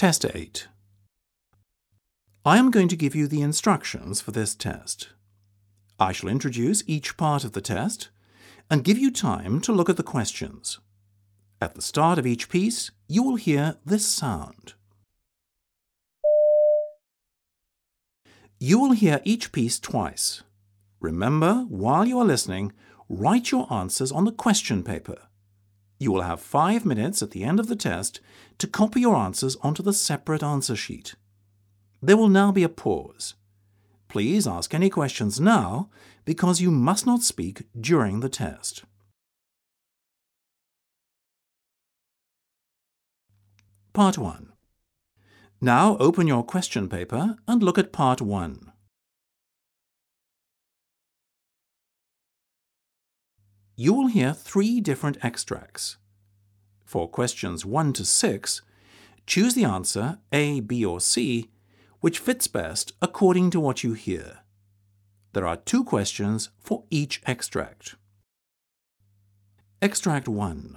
Test 8. I am going to give you the instructions for this test. I shall introduce each part of the test and give you time to look at the questions. At the start of each piece, you will hear this sound. You will hear each piece twice. Remember, while you are listening, write your answers on the question paper. You will have 5 minutes at the end of the test to copy your answers onto the separate answer sheet. There will now be a pause. Please ask any questions now because you must not speak during the test. Part 1. Now open your question paper and look at Part 1. You will hear 3 different extracts. For questions 1 to 6, choose the answer A, B or C, which fits best according to what you hear. There are 2 questions for each extract. Extract 1.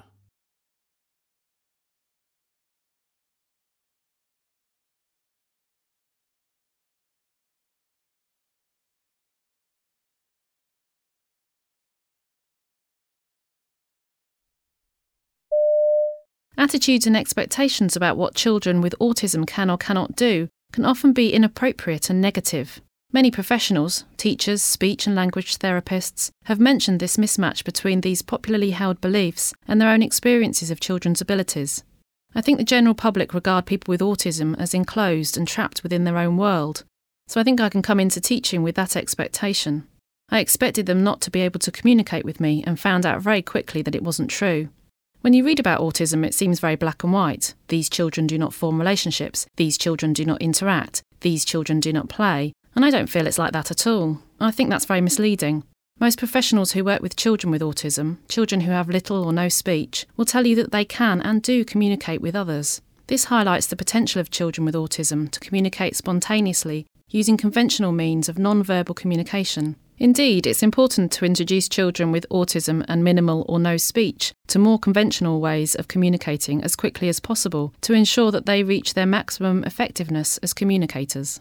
Attitudes and expectations about what children with autism can or cannot do can often be inappropriate and negative. Many professionals, teachers, speech and language therapists, have mentioned this mismatch between these popularly held beliefs and their own experiences of children's abilities. I think the general public regard people with autism as enclosed and trapped within their own world, so I think I can come into teaching with that expectation. I expected them not to be able to communicate with me and found out very quickly that it wasn't true. When you read about autism, it seems very black and white. These children do not form relationships. These children do not interact. These children do not play. And I don't feel it's like that at all. I think that's very misleading. Most professionals who work with children with autism, children who have little or no speech, will tell you that they can and do communicate with others. This highlights the potential of children with autism to communicate spontaneously using conventional means of non-verbal communication. Indeed, it's important to introduce children with autism and minimal or no speech to more conventional ways of communicating as quickly as possible to ensure that they reach their maximum effectiveness as communicators.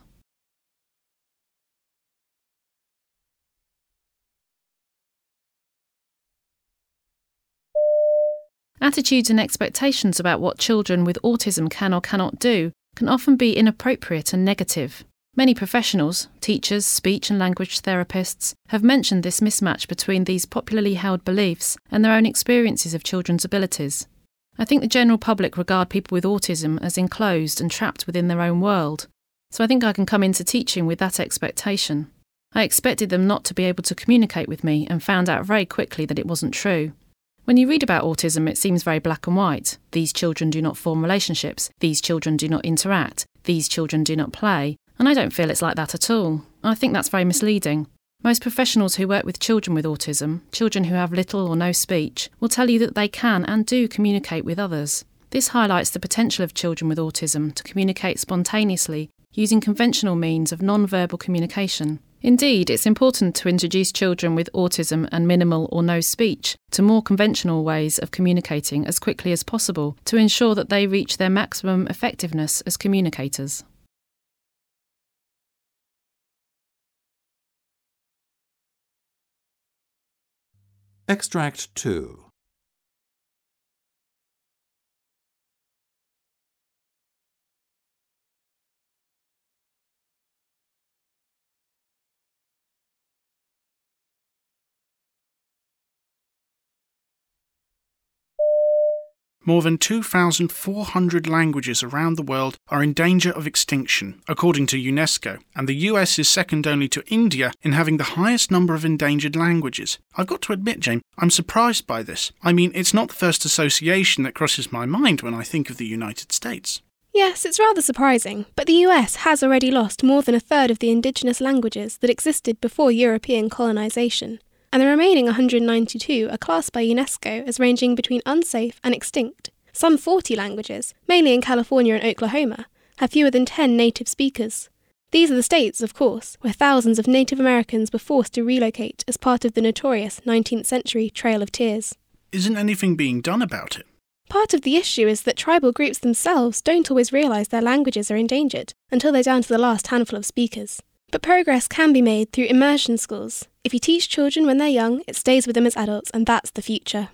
Attitudes and expectations about what children with autism can or cannot do can often be inappropriate and negative. Many professionals, teachers, speech and language therapists, have mentioned this mismatch between these popularly held beliefs and their own experiences of children's abilities. I think the general public regard people with autism as enclosed and trapped within their own world, so I think I can come into teaching with that expectation. I expected them not to be able to communicate with me and found out very quickly that it wasn't true. When you read about autism, it seems very black and white. These children do not form relationships. These children do not interact. These children do not play. And I don't feel it's like that at all. I think that's very misleading. Most professionals who work with children with autism, children who have little or no speech, will tell you that they can and do communicate with others. This highlights the potential of children with autism to communicate spontaneously using conventional means of non-verbal communication. Indeed, it's important to introduce children with autism and minimal or no speech to more conventional ways of communicating as quickly as possible to ensure that they reach their maximum effectiveness as communicators. Extract 2. More than 2,400 languages around the world are in danger of extinction, according to UNESCO, and the US is second only to India in having the highest number of endangered languages. I've got to admit, Jane, I'm surprised by this. I mean, it's not the first association that crosses my mind when I think of the United States. Yes, it's rather surprising, but the US has already lost more than a third of the indigenous languages that existed before European colonisation. And the remaining 192 are classed by UNESCO as ranging between unsafe and extinct. Some 40 languages, mainly in California and Oklahoma, have fewer than 10 native speakers. These are the states, of course, where thousands of Native Americans were forced to relocate as part of the notorious 19th century Trail of Tears. Isn't anything being done about it? Part of the issue is that tribal groups themselves don't always realise their languages are endangered until they're down to the last handful of speakers. But progress can be made through immersion schools. If you teach children when they're young, it stays with them as adults, and that's the future.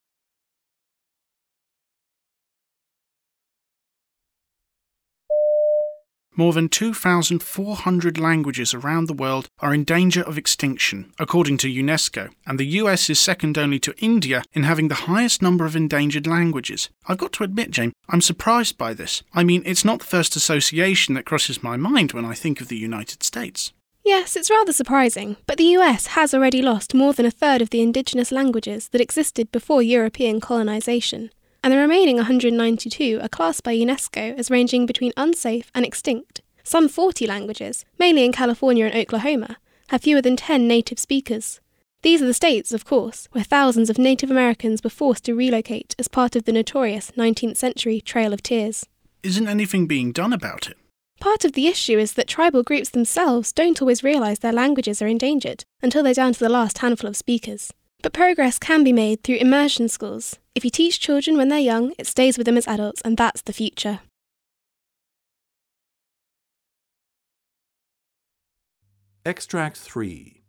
More than 2,400 languages around the world are in danger of extinction, according to UNESCO, and the US is second only to India in having the highest number of endangered languages. I've got to admit, Jane, I'm surprised by this. I mean, it's not the first association that crosses my mind when I think of the United States. Yes, it's rather surprising, but the US has already lost more than a third of the indigenous languages that existed before European colonisation, and the remaining 192 are classed by UNESCO as ranging between unsafe and extinct. Some 40 languages, mainly in California and Oklahoma, have fewer than 10 native speakers. These are the states, of course, where thousands of Native Americans were forced to relocate as part of the notorious 19th century Trail of Tears. Isn't anything being done about it? Part of the issue is that tribal groups themselves don't always realise their languages are endangered until they're down to the last handful of speakers. But progress can be made through immersion schools. If you teach children when they're young, it stays with them as adults, and that's the future. Extract 3.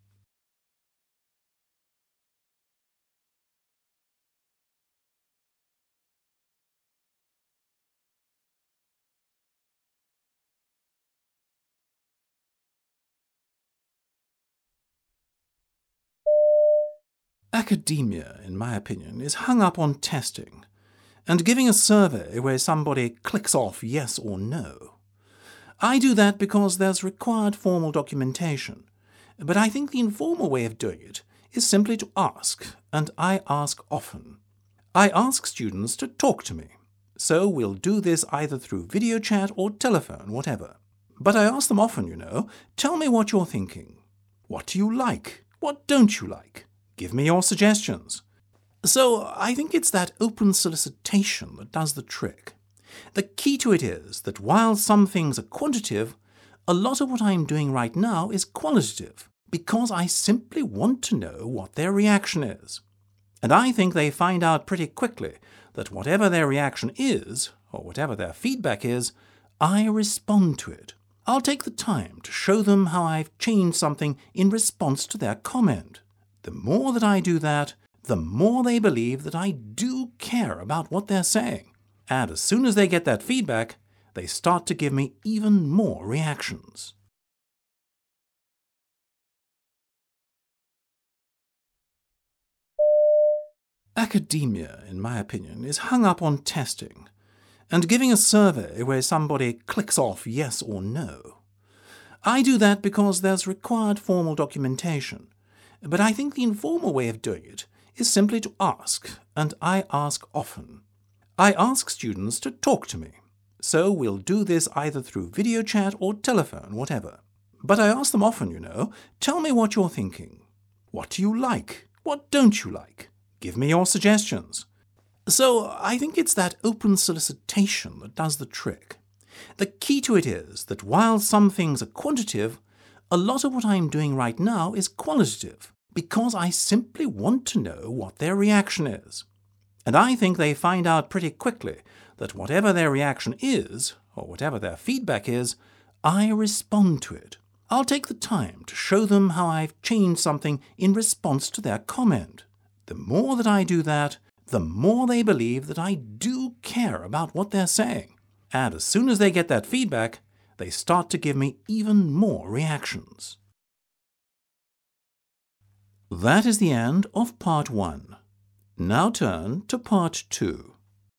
Academia, in my opinion, is hung up on testing and giving a survey where somebody clicks off yes or no. I do that because there's required formal documentation, but I think the informal way of doing it is simply to ask, and I ask often. I ask students to talk to me, so we'll do this either through video chat or telephone, whatever. But I ask them often, tell me what you're thinking. What do you like? What don't you like? Give me your suggestions. So I think it's that open solicitation that does the trick. The key to it is that while some things are quantitative, a lot of what I'm doing right now is qualitative, because I simply want to know what their reaction is. And I think they find out pretty quickly that whatever their reaction is, or whatever their feedback is, I respond to it. I'll take the time to show them how I've changed something in response to their comment. The more that I do that, the more they believe that I do care about what they're saying. And as soon as they get that feedback, they start to give me even more reactions. Academia, in my opinion, is hung up on testing and giving a survey where somebody clicks off yes or no. I do that because there's required formal documentation, but I think the informal way of doing it is simply to ask, and I ask often. I ask students to talk to me, so we'll do this either through video chat or telephone, whatever. But I ask them often, tell me what you're thinking. What do you like? What don't you like? Give me your suggestions. So I think it's that open solicitation that does the trick. The key to it is that while some things are quantitative, a lot of what I'm doing right now is qualitative, because I simply want to know what their reaction is. And I think they find out pretty quickly that whatever their reaction is, or whatever their feedback is, I respond to it. I'll take the time to show them how I've changed something in response to their comment. The more that I do that, the more they believe that I do care about what they're saying. And as soon as they get that feedback, they start to give me even more reactions. That is the end of part 1. Now turn to part 2.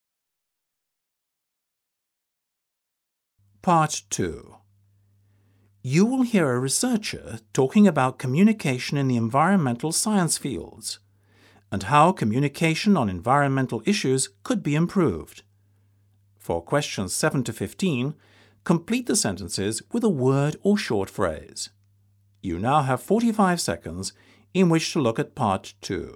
Part 2. You will hear a researcher talking about communication in the environmental science fields and how communication on environmental issues could be improved. For questions 7 to 15, complete the sentences with a word or short phrase. You now have 45 seconds in which to look at part 2.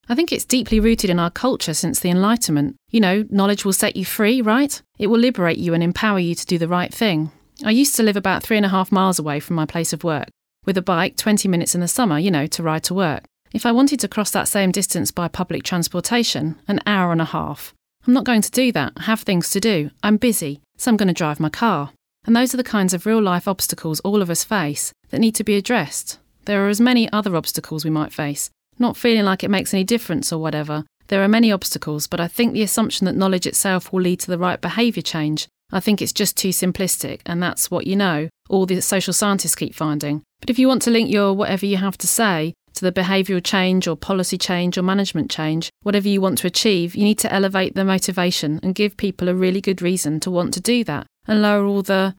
I think it's deeply rooted in our culture since the Enlightenment. You know, knowledge will set you free, right? It will liberate you and empower you to do the right thing. I used to live about 3.5 miles away from my place of work, with a bike 20 minutes in the summer, to ride to work. If I wanted to cross that same distance by public transportation, an hour and a half. I'm not going to do that. I have things to do. I'm busy, so I'm going to drive my car. And those are the kinds of real-life obstacles all of us face that need to be addressed. There are as many other obstacles we might face. Not feeling like it makes any difference or whatever. There are many obstacles, but I think the assumption that knowledge itself will lead to the right behaviour change, I think it's just too simplistic, and that's what all the social scientists keep finding. But if you want to link your whatever you have to say to the behavioural change or policy change or management change, whatever you want to achieve, you need to elevate the motivation and give people a really good reason to want to do that, and lower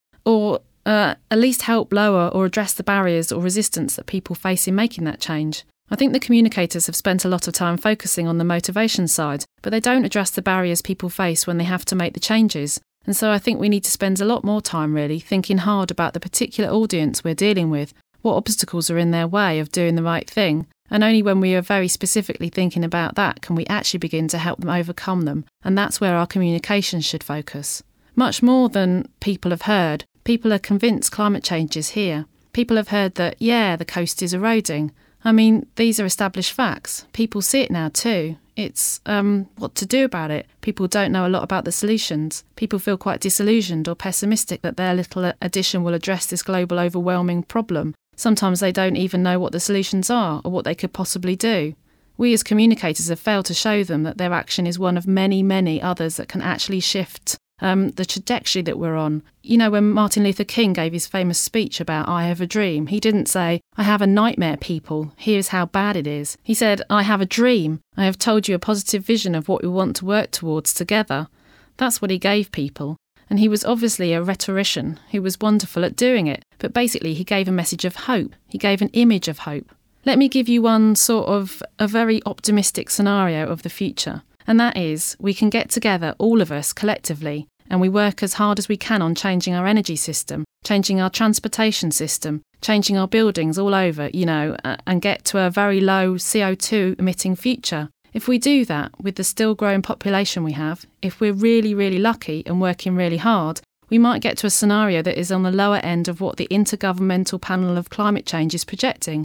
at least help lower or address the barriers or resistance that people face in making that change. I think the communicators have spent a lot of time focusing on the motivation side, but they don't address the barriers people face when they have to make the changes. And so I think we need to spend a lot more time really thinking hard about the particular audience we're dealing with, what obstacles are in their way of doing the right thing, and only when we are very specifically thinking about that can we actually begin to help them overcome them, and that's where our communication should focus. Much more than people have heard, people are convinced climate change is here. People have heard that, the coast is eroding. I mean, these are established facts. People see it now too. It's what to do about it. People don't know a lot about the solutions. People feel quite disillusioned or pessimistic that their little addition will address this global overwhelming problem. Sometimes they don't even know what the solutions are or what they could possibly do. We as communicators have failed to show them that their action is one of many, many others that can actually shift the trajectory that we're on. When Martin Luther King gave his famous speech about I have a dream, he didn't say, I have a nightmare, people, here's how bad it is. He said, I have a dream. I have told you a positive vision of what we want to work towards together. That's what he gave people. And he was obviously a rhetorician who was wonderful at doing it. But basically he gave a message of hope. He gave an image of hope. Let me give you one sort of a very optimistic scenario of the future. And that is, we can get together, all of us, collectively, and we work as hard as we can on changing our energy system, changing our transportation system, changing our buildings all over, and get to a very low CO2 emitting future. If we do that with the still growing population we have, if we're really, really lucky and working really hard, we might get to a scenario that is on the lower end of what the Intergovernmental Panel of Climate Change is projecting.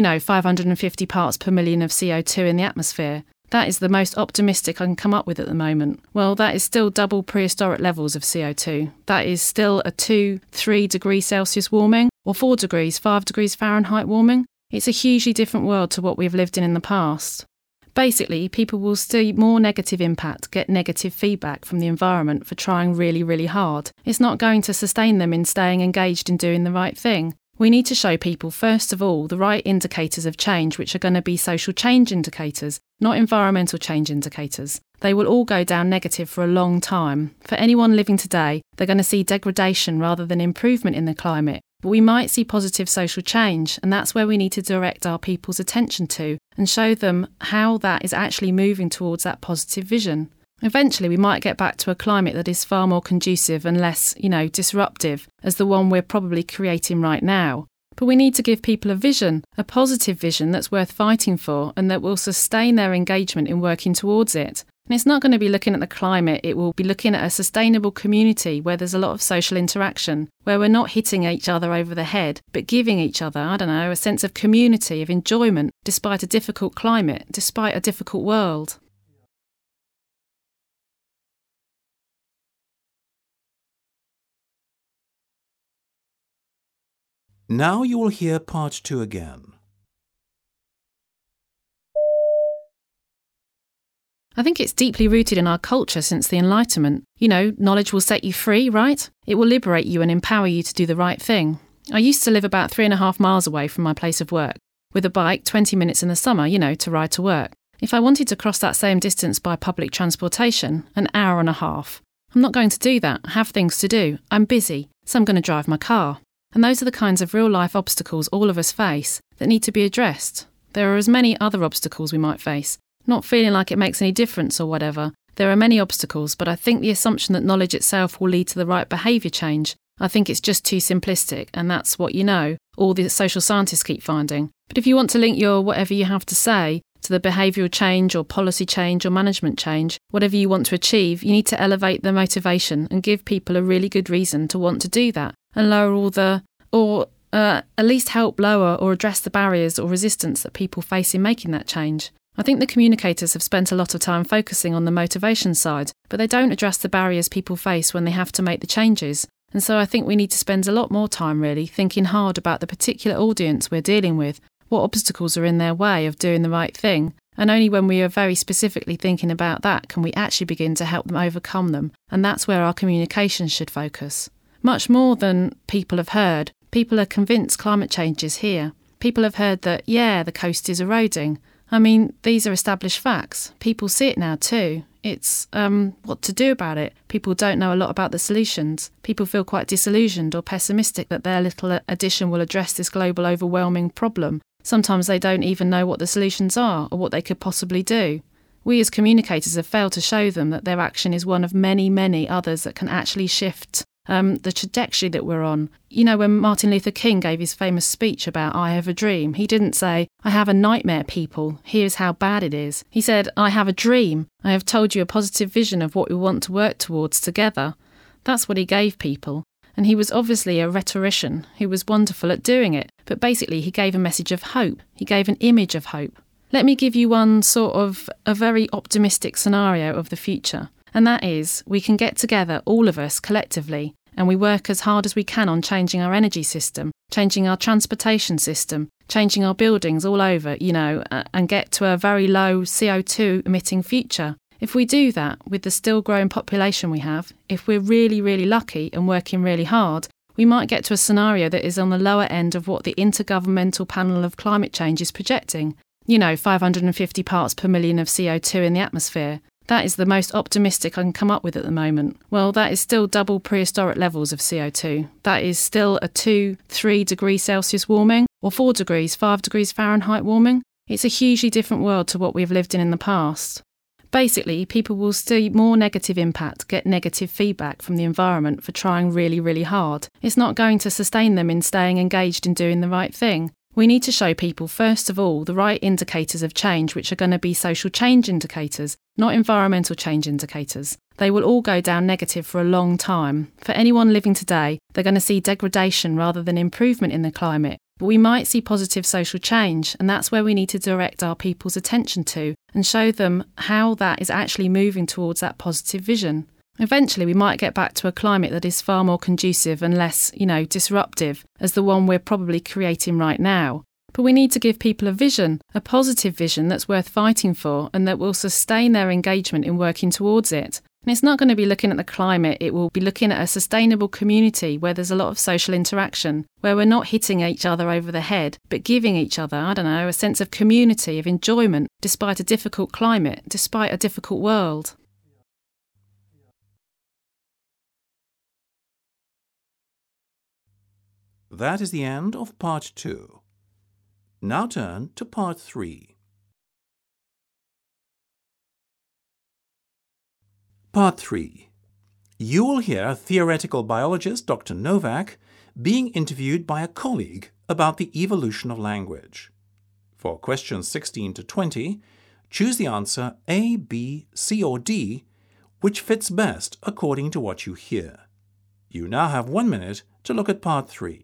550 parts per million of CO2 in the atmosphere. That is the most optimistic I can come up with at the moment. Well, that is still double prehistoric levels of CO2. That is still a 2-3 degrees Celsius warming, or 4 degrees, 5 degrees Fahrenheit warming. It's a hugely different world to what we've lived in the past. Basically, people will see more negative impact, get negative feedback from the environment for trying really, really hard. It's not going to sustain them in staying engaged in doing the right thing. We need to show people, first of all, the right indicators of change, which are going to be social change indicators, not environmental change indicators. They will all go down negative for a long time. For anyone living today, they're going to see degradation rather than improvement in the climate. But we might see positive social change, and that's where we need to direct our people's attention to and show them how that is actually moving towards that positive vision. Eventually, we might get back to a climate that is far more conducive and less, disruptive as the one we're probably creating right now. But we need to give people a vision, a positive vision that's worth fighting for and that will sustain their engagement in working towards it. And it's not going to be looking at the climate, it will be looking at a sustainable community where there's a lot of social interaction, where we're not hitting each other over the head, but giving each other, a sense of community, of enjoyment, despite a difficult climate, despite a difficult world. Now you will hear part 2 again. I think it's deeply rooted in our culture since the Enlightenment. Knowledge will set you free, right? It will liberate you and empower you to do the right thing. I used to live about 3.5 miles away from my place of work, with a bike 20 minutes in the summer, to ride to work. If I wanted to cross that same distance by public transportation, an hour and a half. I'm not going to do that. I have things to do. I'm busy, so I'm going to drive my car. And those are the kinds of real-life obstacles all of us face that need to be addressed. There are as many other obstacles we might face. Not feeling like it makes any difference or whatever. There are many obstacles, but I think the assumption that knowledge itself will lead to the right behaviour change, I think it's just too simplistic, and that's what all the social scientists keep finding. But if you want to link your whatever you have to say to the behavioural change or policy change or management change, whatever you want to achieve, you need to elevate the motivation and give people a really good reason to want to do that and lower at least help lower or address the barriers or resistance that people face in making that change. I think the communicators have spent a lot of time focusing on the motivation side, but they don't address the barriers people face when they have to make the changes. And so I think we need to spend a lot more time really thinking hard about the particular audience we're dealing with, what obstacles are in their way of doing the right thing, and only when we are very specifically thinking about that can we actually begin to help them overcome them, and that's where our communication should focus. Much more than people have heard, people are convinced climate change is here. People have heard that, the coast is eroding. I mean, these are established facts. People see it now too. It's what to do about it. People don't know a lot about the solutions. People feel quite disillusioned or pessimistic that their little addition will address this global overwhelming problem. Sometimes they don't even know what the solutions are or what they could possibly do. We as communicators have failed to show them that their action is one of many, many others that can actually shift the trajectory that we're on. You know, when Martin Luther King gave his famous speech about I have a dream, he didn't say, I have a nightmare, people, here's how bad it is. He said, I have a dream. I have told you a positive vision of what we want to work towards together. That's what he gave people. And he was obviously a rhetorician who was wonderful at doing it. But basically, he gave a message of hope. He gave an image of hope. Let me give you one sort of a very optimistic scenario of the future. And that is, we can get together, all of us, collectively, and we work as hard as we can on changing our energy system, changing our transportation system, changing our buildings all over, and get to a very low CO2 emitting future. If we do that with the still growing population we have, if we're really, really lucky and working really hard, we might get to a scenario that is on the lower end of what the Intergovernmental Panel of Climate Change is projecting. 550 parts per million of CO2 in the atmosphere. That is the most optimistic I can come up with at the moment. Well, that is still double prehistoric levels of CO2. That is still a 2-3 degrees Celsius warming, or 4 degrees, 5 degrees Fahrenheit warming. It's a hugely different world to what we've lived in the past. Basically, people will see more negative impact, get negative feedback from the environment for trying really, really hard. It's not going to sustain them in staying engaged in doing the right thing. We need to show people, first of all, the right indicators of change, which are going to be social change indicators, not environmental change indicators. They will all go down negative for a long time. For anyone living today, they're going to see degradation rather than improvement in the climate. But we might see positive social change, and that's where we need to direct our people's attention to and show them how that is actually moving towards that positive vision. Eventually, we might get back to a climate that is far more conducive and less, disruptive as the one we're probably creating right now. But we need to give people a vision, a positive vision that's worth fighting for and that will sustain their engagement in working towards it. And it's not going to be looking at the climate, it will be looking at a sustainable community where there's a lot of social interaction, where we're not hitting each other over the head, but giving each other, a sense of community, of enjoyment, despite a difficult climate, despite a difficult world. That is the end of part 2. Now turn to part 3. Part 3. You will hear theoretical biologist Dr. Novak being interviewed by a colleague about the evolution of language. For questions 16 to 20, choose the answer A, B, C or D, which fits best according to what you hear. You now have 1 minute to look at part 3.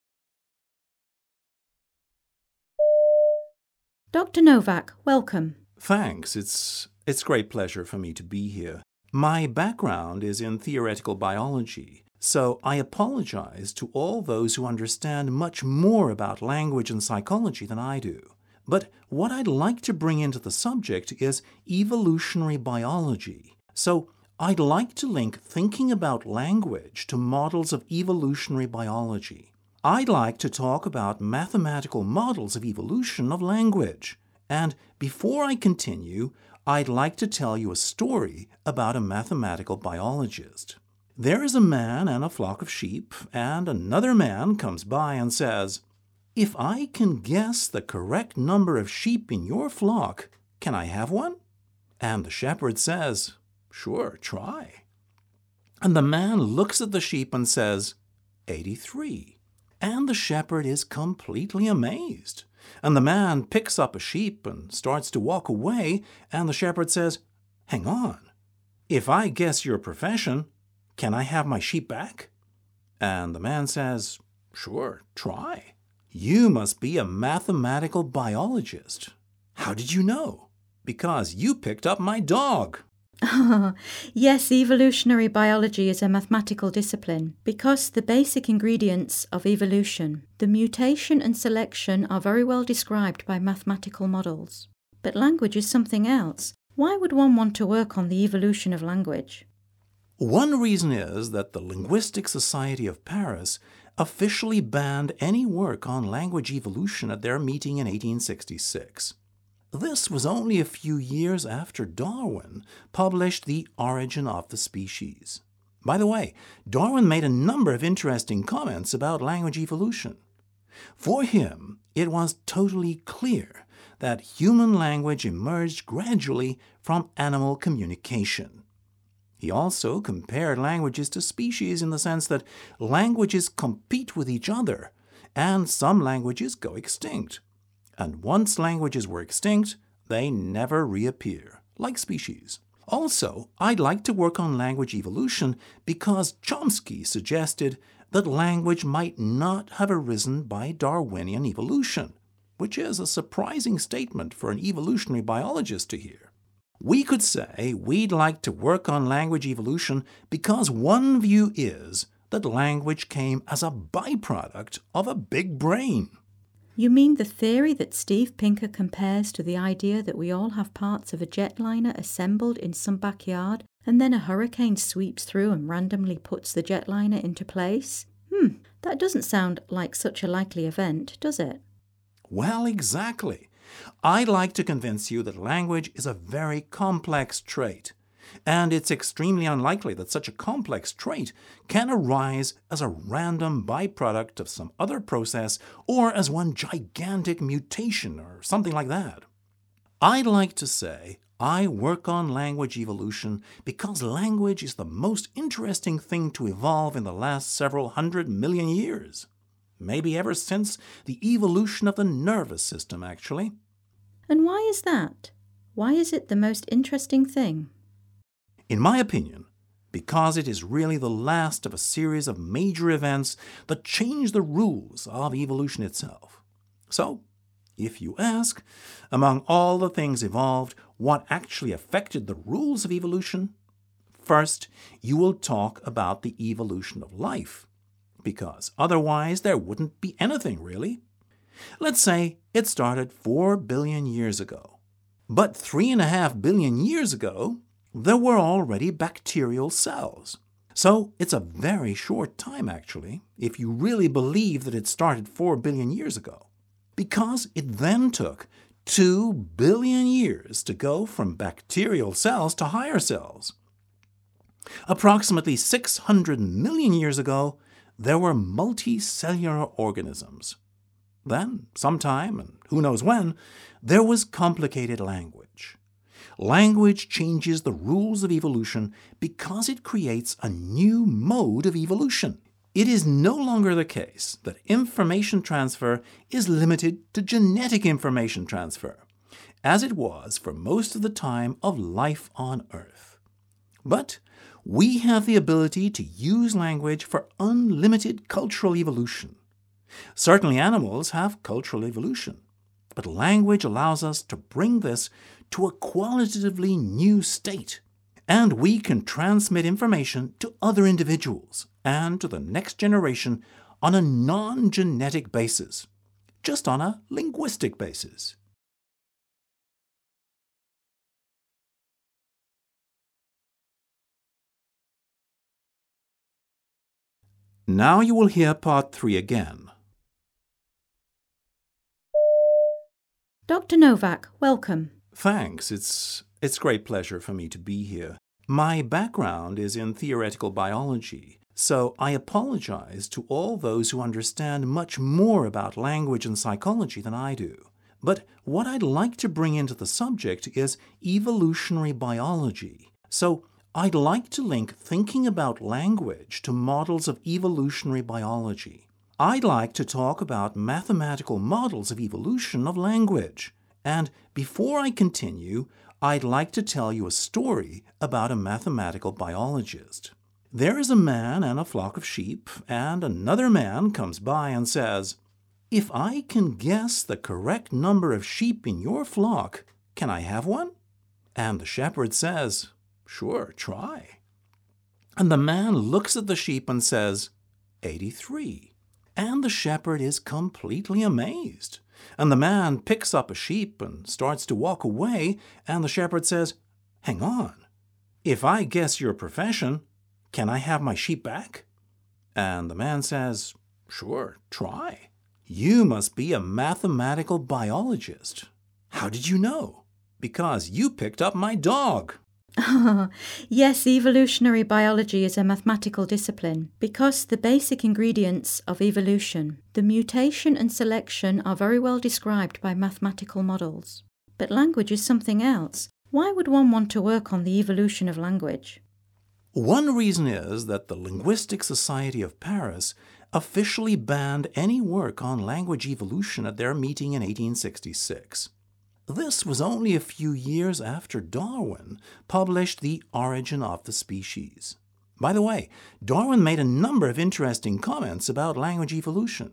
Dr. Novak, welcome. Thanks. It's great pleasure for me to be here. My background is in theoretical biology, so I apologize to all those who understand much more about language and psychology than I do. But what I'd like to bring into the subject is evolutionary biology. So I'd like to link thinking about language to models of evolutionary biology. I'd like to talk about mathematical models of evolution of language. And before I continue, I'd like to tell you a story about a mathematical biologist. There is a man and a flock of sheep, and another man comes by and says, "If I can guess the correct number of sheep in your flock, can I have one?" And the shepherd says, "Sure, try." And the man looks at the sheep and says, 83. And the shepherd is completely amazed. And the man picks up a sheep and starts to walk away, and the shepherd says, "Hang on. If I guess your profession, can I have my sheep back?" And the man says, "Sure, try." "You must be a mathematical biologist. How did you know?" "Because you picked up my dog." Yes, evolutionary biology is a mathematical discipline because the basic ingredients of evolution, the mutation and selection, are very well described by mathematical models. But language is something else. Why would one want to work on the evolution of language? One reason is that the Linguistic Society of Paris officially banned any work on language evolution at their meeting in 1866. This was only a few years after Darwin published The Origin of the Species. By the way, Darwin made a number of interesting comments about language evolution. For him, it was totally clear that human language emerged gradually from animal communication. He also compared languages to species in the sense that languages compete with each other, and some languages go extinct. And once languages were extinct, they never reappear, like species. Also, I'd like to work on language evolution because Chomsky suggested that language might not have arisen by Darwinian evolution, which is a surprising statement for an evolutionary biologist to hear. We could say we'd like to work on language evolution because one view is that language came as a byproduct of a big brain. You mean the theory that Steve Pinker compares to the idea that we all have parts of a jetliner assembled in some backyard and then a hurricane sweeps through and randomly puts the jetliner into place? That doesn't sound like such a likely event, does it? Well, exactly. I'd like to convince you that language is a very complex trait, and it's extremely unlikely that such a complex trait can arise as a random byproduct of some other process or as one gigantic mutation or something like that. I'd like to say I work on language evolution because language is the most interesting thing to evolve in the last several 100 million years. Maybe ever since the evolution of the nervous system, actually. And why is that? Why is it the most interesting thing? In my opinion, because it is really the last of a series of major events that change the rules of evolution itself. So, if you ask, among all the things evolved, what actually affected the rules of evolution? First, you will talk about the evolution of life, because otherwise there wouldn't be anything really. Let's say it started 4 billion years ago. But 3.5 billion years ago, there were already bacterial cells. So it's a very short time, actually, if you really believe that it started 4 billion years ago. Because it then took 2 billion years to go from bacterial cells to higher cells. Approximately 600 million years ago, there were multicellular organisms. Then, sometime, and who knows when, there was complicated language. Language changes the rules of evolution because it creates a new mode of evolution. It is no longer the case that information transfer is limited to genetic information transfer, as it was for most of the time of life on Earth. But we have the ability to use language for unlimited cultural evolution. Certainly animals have cultural evolution, but language allows us to bring this to a qualitatively new state, and we can transmit information to other individuals and to the next generation on a non-genetic basis, just on a linguistic basis. Now you will hear part 3 again. Dr. Novak, welcome. Thanks. It's great pleasure for me to be here. My background is in theoretical biology, so I apologize to all those who understand much more about language and psychology than I do. But what I'd like to bring into the subject is evolutionary biology. So I'd like to link thinking about language to models of evolutionary biology. I'd like to talk about mathematical models of evolution of language. And before I continue, I'd like to tell you a story about a mathematical biologist. There is a man and a flock of sheep, and another man comes by and says, "If I can guess the correct number of sheep in your flock, can I have one?" And the shepherd says, "Sure, try." And the man looks at the sheep and says, 83. And the shepherd is completely amazed. And the man picks up a sheep and starts to walk away, and the shepherd says, "Hang on. If I guess your profession, can I have my sheep back?" And the man says, "Sure, try." "You must be a mathematical biologist." "How did you know?" "Because you picked up my dog." Yes, evolutionary biology is a mathematical discipline because the basic ingredients of evolution, the mutation and selection, are very well described by mathematical models. But language is something else. Why would one want to work on the evolution of language? One reason is that the Linguistic Society of Paris officially banned any work on language evolution at their meeting in 1866. This was only a few years after Darwin published The Origin of the Species. By the way, Darwin made a number of interesting comments about language evolution.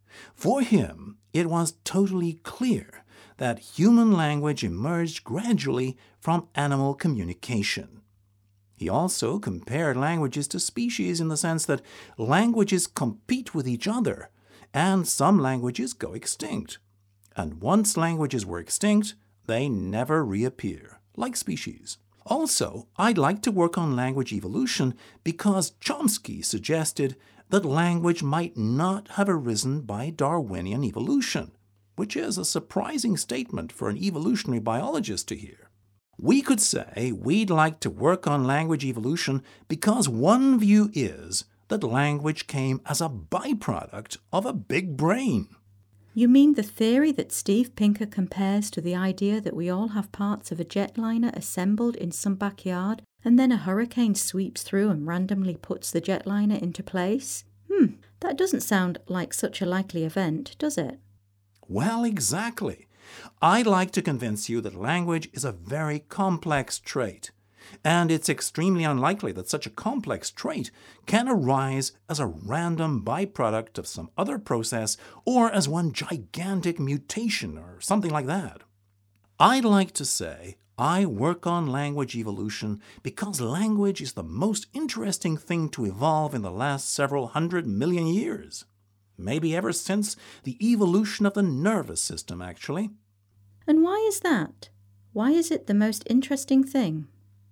For him, it was totally clear that human language emerged gradually from animal communication. He also compared languages to species in the sense that languages compete with each other, and some languages go extinct. And once languages were extinct, they never reappear, like species. Also, I'd like to work on language evolution because Chomsky suggested that language might not have arisen by Darwinian evolution, which is a surprising statement for an evolutionary biologist to hear. We could say we'd like to work on language evolution because one view is that language came as a byproduct of a big brain. You mean the theory that Steve Pinker compares to the idea that we all have parts of a jetliner assembled in some backyard and then a hurricane sweeps through and randomly puts the jetliner into place? That doesn't sound like such a likely event, does it? Well, exactly. I'd like to convince you that language is a very complex trait, and it's extremely unlikely that such a complex trait can arise as a random byproduct of some other process or as one gigantic mutation or something like that. I'd like to say I work on language evolution because language is the most interesting thing to evolve in the last several 100 million years. Maybe ever since the evolution of the nervous system, actually. And why is that? Why is it the most interesting thing?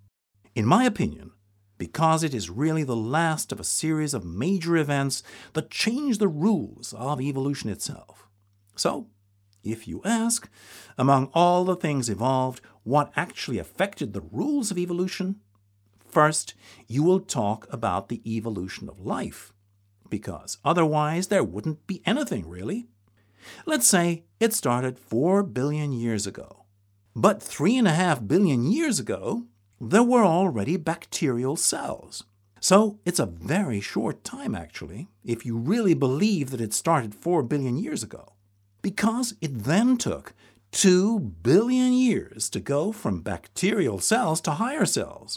In my opinion, because it is really the last of a series of major events that change the rules of evolution itself. So, if you ask, among all the things evolved, what actually affected the rules of evolution? First, you will talk about the evolution of life, because otherwise there wouldn't be anything really. Let's say it started 4 billion years ago. But 3.5 billion years ago, there were already bacterial cells. So it's a very short time, actually, if you really believe that it started 4 billion years ago. Because it then took 2 billion years to go from bacterial cells to higher cells.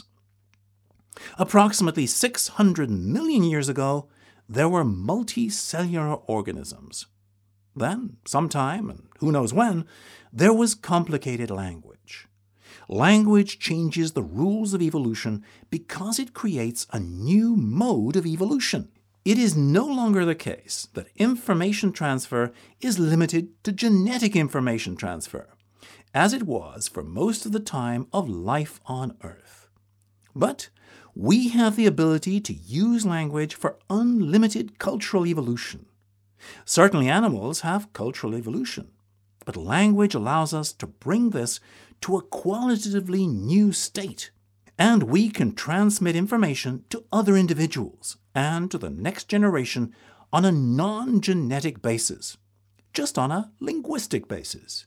Approximately 600 million years ago, there were multicellular organisms. Then, sometime, and who knows when, there was complicated language. Language changes the rules of evolution because it creates a new mode of evolution. It is no longer the case that information transfer is limited to genetic information transfer, as it was for most of the time of life on Earth. But we have the ability to use language for unlimited cultural evolution. Certainly animals have cultural evolution, but language allows us to bring this to a qualitatively new state. And we can transmit information to other individuals and to the next generation on a non-genetic basis, just on a linguistic basis.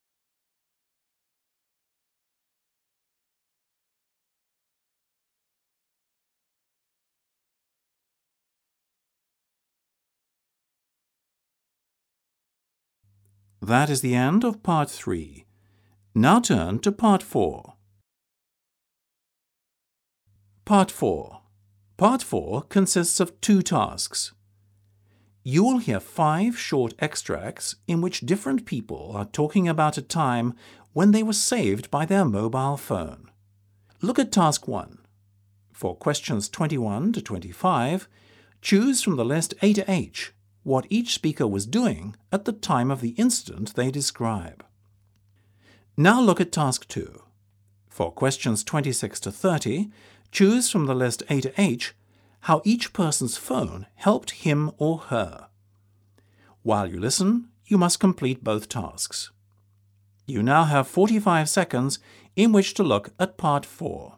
That is the end of Part 3. Now turn to Part 4. Part 4. Part 4 consists of 2 tasks. You will hear 5 short extracts in which different people are talking about a time when they were saved by their mobile phone. Look at Task 1. For questions 21 to 25, choose from the list A to H what each speaker was doing at the time of the incident they describe. Now look at Task 2. For questions 26 to 30, choose from the list A to H how each person's phone helped him or her. While you listen, you must complete both tasks. You now have 45 seconds in which to look at Part 4.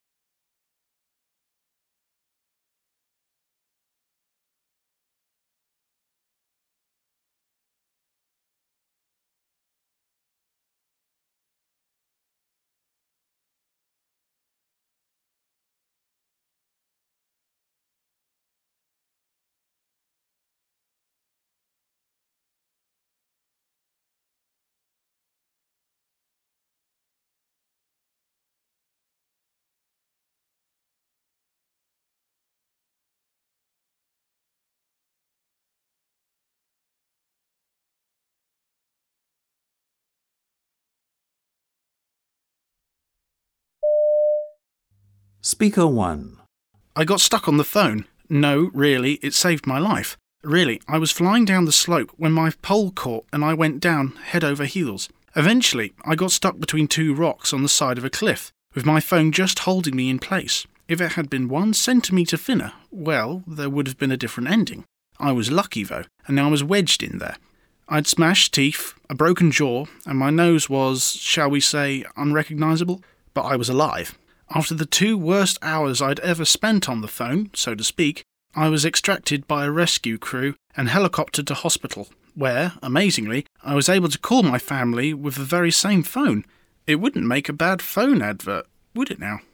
Speaker 1. I got stuck on the phone. No, really, it saved my life. Really, I was flying down the slope when my pole caught and I went down head over heels. Eventually, I got stuck between 2 rocks on the side of a cliff, with my phone just holding me in place. If it had been 1 centimetre thinner, well, there would have been a different ending. I was lucky, though, and I was wedged in there. I'd smashed teeth, a broken jaw, and my nose was, shall we say, unrecognisable, but I was alive. After the 2 worst hours I'd ever spent on the phone, so to speak, I was extracted by a rescue crew and helicoptered to hospital, where, amazingly, I was able to call my family with the very same phone. It wouldn't make a bad phone advert, would it now?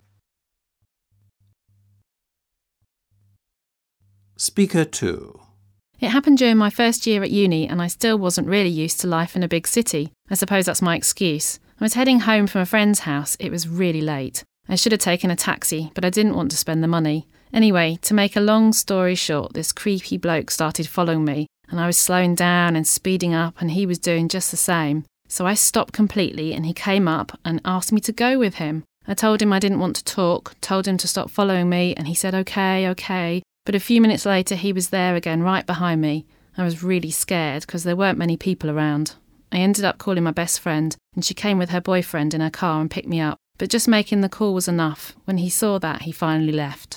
Speaker 2. It happened during my first year at uni and I still wasn't really used to life in a big city. I suppose that's my excuse. I was heading home from a friend's house. It was really late. I should have taken a taxi, but I didn't want to spend the money. Anyway, to make a long story short, this creepy bloke started following me, and I was slowing down and speeding up, and he was doing just the same. So I stopped completely, and he came up and asked me to go with him. I told him I didn't want to talk, told him to stop following me, and he said, okay. But a few minutes later, he was there again, right behind me. I was really scared, because there weren't many people around. I ended up calling my best friend, and she came with her boyfriend in her car and picked me up. But just making the call was enough. When he saw that, he finally left.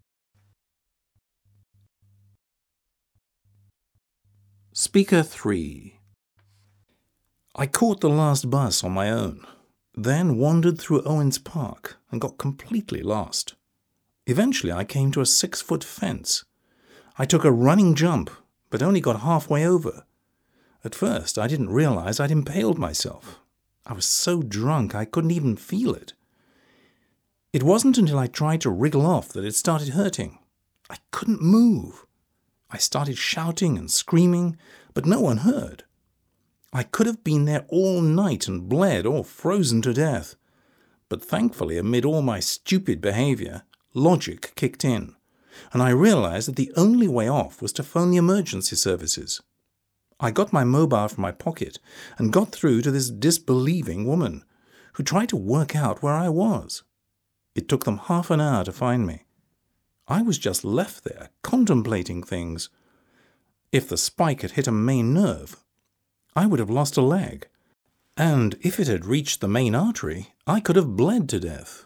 Speaker 3. I caught the last bus on my own, then wandered through Owens Park and got completely lost. Eventually I came to a 6-foot fence. I took a running jump, but only got halfway over. At first I didn't realize I'd impaled myself. I was so drunk I couldn't even feel it. It wasn't until I tried to wriggle off that it started hurting. I couldn't move. I started shouting and screaming, but no one heard. I could have been there all night and bled or frozen to death. But thankfully, amid all my stupid behaviour, logic kicked in, and I realized that the only way off was to phone the emergency services. I got my mobile from my pocket and got through to this disbelieving woman, who tried to work out where I was. It took them half an hour to find me. I was just left there, contemplating things. If the spike had hit a main nerve, I would have lost a leg. And if it had reached the main artery, I could have bled to death.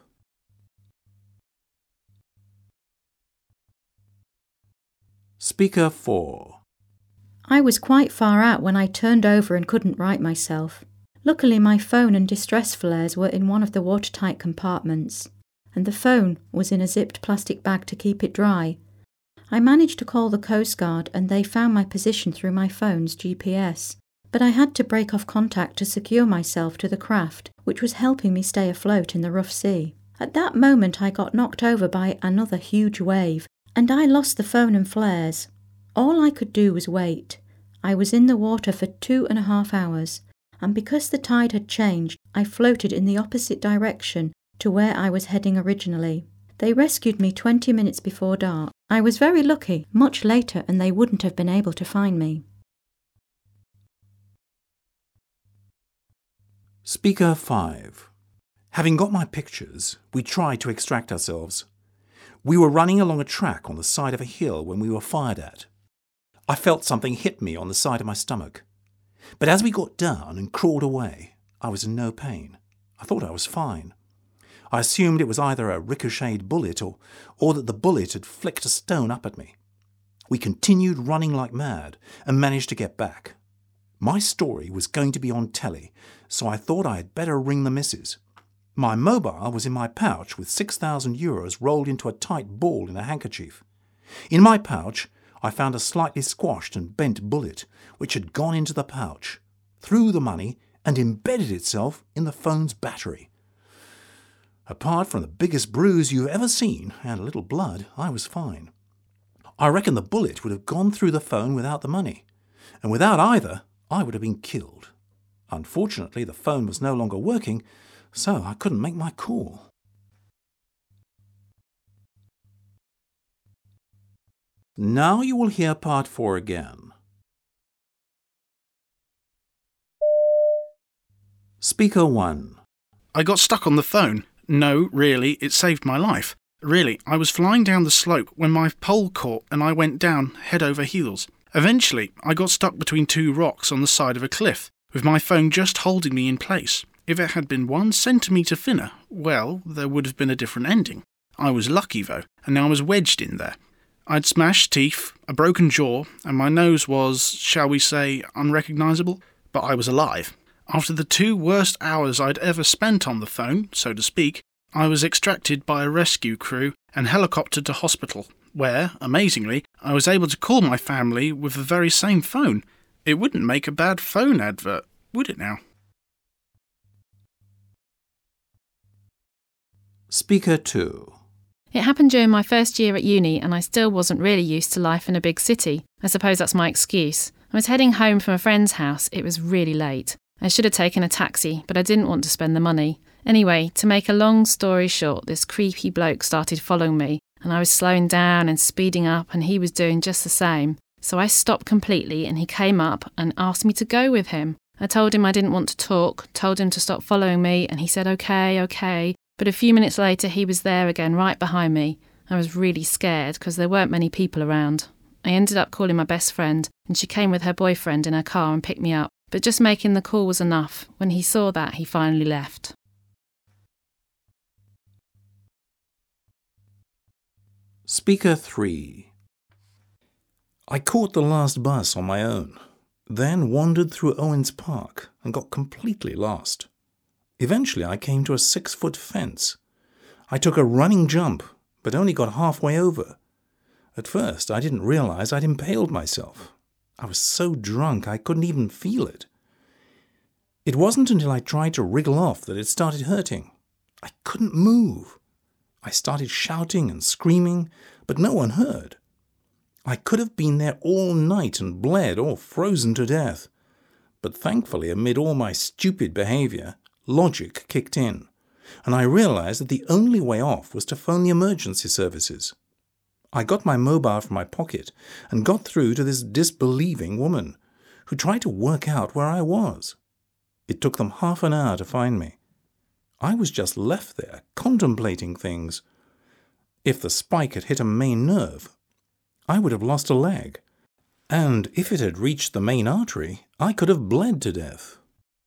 Speaker 4. I was quite far out when I turned over and couldn't right myself. Luckily, my phone and distress flares were in one of the watertight compartments, and the phone was in a zipped plastic bag to keep it dry. I managed to call the Coast Guard and they found my position through my phone's GPS. But I had to break off contact to secure myself to the craft, which was helping me stay afloat in the rough sea. At that moment I got knocked over by another huge wave, and I lost the phone and flares. All I could do was wait. I was in the water for 2.5 hours, and because the tide had changed, I floated in the opposite direction to where I was heading originally. They rescued me 20 minutes before dark. I was very lucky. Much later, and they wouldn't have been able to find me. Speaker 5. Having got my pictures, we tried to extract ourselves. We were running along a track on the side of a hill when we were fired at. I felt something hit me on the side of my stomach. But as we got down and crawled away, I was in no pain. I thought I was fine. I assumed it was either a ricocheted bullet or that the bullet had flicked a stone up at me. We continued running like mad and managed to get back. My story was going to be on telly, so I thought I had better ring the missus. My mobile was in my pouch with €6,000 rolled into a tight ball in a handkerchief. In my pouch, I found a slightly squashed and bent bullet, which had gone into the pouch, through the money, and embedded itself in the phone's battery. Apart from the biggest bruise you've ever seen and a little blood, I was fine. I reckon the bullet would have gone through the phone without the money, and without either, I would have been killed. Unfortunately, the phone was no longer working, so I couldn't make my call. Now you will hear part 4 again. Speaker 1. I got stuck on the phone. No, really, it saved my life. Really, I was flying down the slope when my pole caught and I went down head over heels. Eventually, I got stuck between 2 rocks on the side of a cliff, with my phone just holding me in place. If it had been 1 centimetre thinner, well, there would have been a different ending. I was lucky, though, and I was wedged in there. I'd smashed teeth, a broken jaw, and my nose was, shall we say, unrecognisable, but I was alive. After the 2 worst hours I'd ever spent on the phone, so to speak, I was extracted by a rescue crew and helicoptered to hospital, where, amazingly, I was able to call my family with the very same phone. It wouldn't make a bad phone advert, would it now? Speaker 2. It happened during my first year at uni and I still wasn't really used to life in a big city. I suppose that's my excuse. I was heading home from a friend's house. It was really late. I should have taken a taxi, but I didn't want to spend the money. Anyway, to make a long story short, this creepy bloke started following me and I was slowing down and speeding up and he was doing just the same. So I stopped completely and he came up and asked me to go with him. I told him I didn't want to talk, told him to stop following me and he said okay. But a few minutes later he was there again right behind me. I was really scared because there weren't many people around. I ended up calling my best friend and she came with her boyfriend in her car and picked me up. But just making the call was enough. When he saw that, he finally left. Speaker 3. I caught the last bus on my own, then wandered through Owens Park and got completely lost. Eventually I came to a 6-foot fence. I took a running jump, but only got halfway over. At first I didn't realize I'd impaled myself. I was so drunk I couldn't even feel it. It wasn't until I tried to wriggle off that it started hurting. I couldn't move. I started shouting and screaming, but no one heard. I could have been there all night and bled or frozen to death. But thankfully, amid all my stupid behaviour, logic kicked in, and I realized that the only way off was to phone the emergency services. I got my mobile from my pocket and got through to this disbelieving woman, who tried to work out where I was. It took them half an hour to find me. I was just left there, contemplating things. If the spike had hit a main nerve, I would have lost a leg. And if it had reached the main artery, I could have bled to death.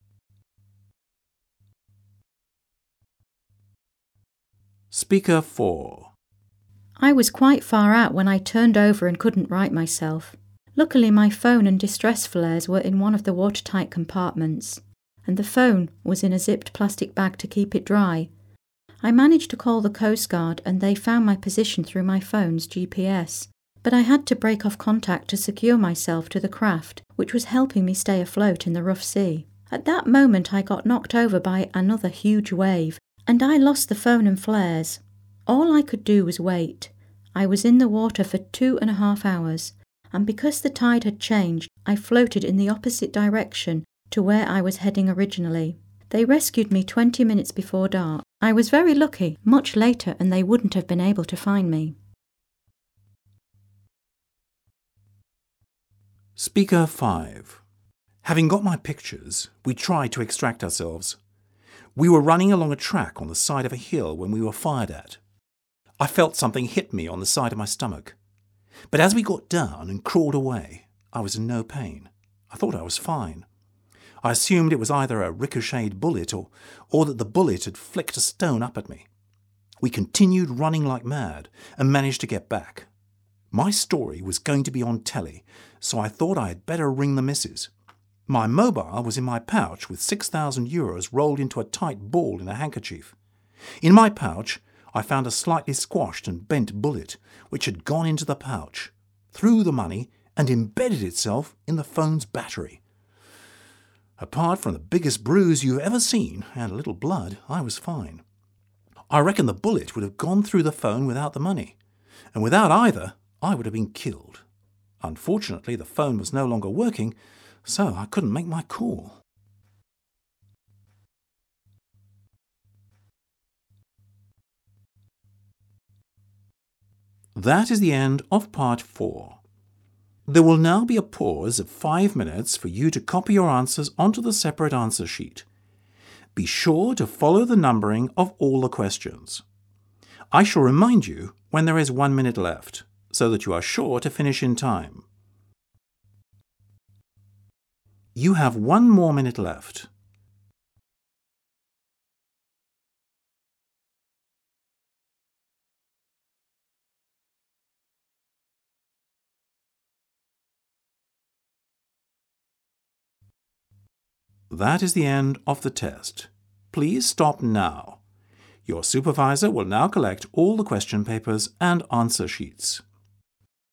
Speaker 4. I was quite far out when I turned over and couldn't right myself. Luckily, my phone and distress flares were in one of the watertight compartments, and the phone was in a zipped plastic bag to keep it dry. I managed to call the Coast Guard and they found my position through my phone's GPS, but I had to break off contact to secure myself to the craft, which was helping me stay afloat in the rough sea. At that moment I got knocked over by another huge wave, and I lost the phone and flares. All I could do was wait. I was in the water for 2.5 hours, and because the tide had changed, I floated in the opposite direction to where I was heading originally. They rescued me 20 minutes before dark. I was very lucky. Much later, and they wouldn't have been able to find me. Speaker 5. Having got my pictures, we tried to extract ourselves. We were running along a track on the side of a hill when we were fired at. I felt something hit me on the side of my stomach. But as we got down and crawled away, I was in no pain. I thought I was fine. I assumed it was either a ricocheted bullet or that the bullet had flicked a stone up at me. We continued running like mad and managed to get back. My story was going to be on telly, so I thought I had better ring the missus. My mobile was in my pouch with €6,000 rolled into a tight ball in a handkerchief. In my pouch, I found a slightly squashed and bent bullet, which had gone into the pouch, through the money, and embedded itself in the phone's battery. Apart from the biggest bruise you've ever seen and a little blood, I was fine. I reckon the bullet would have gone through the phone without the money, and without either, I would have been killed. Unfortunately, the phone was no longer working, so I couldn't make my call. That is the end of part 4. There will now be a pause of 5 minutes for you to copy your answers onto the separate answer sheet. Be sure to follow the numbering of all the questions. I shall remind you when there is 1 minute left, so that you are sure to finish in time. You have 1 more minute left. That is the end of the test. Please stop now. Your supervisor will now collect all the question papers and answer sheets.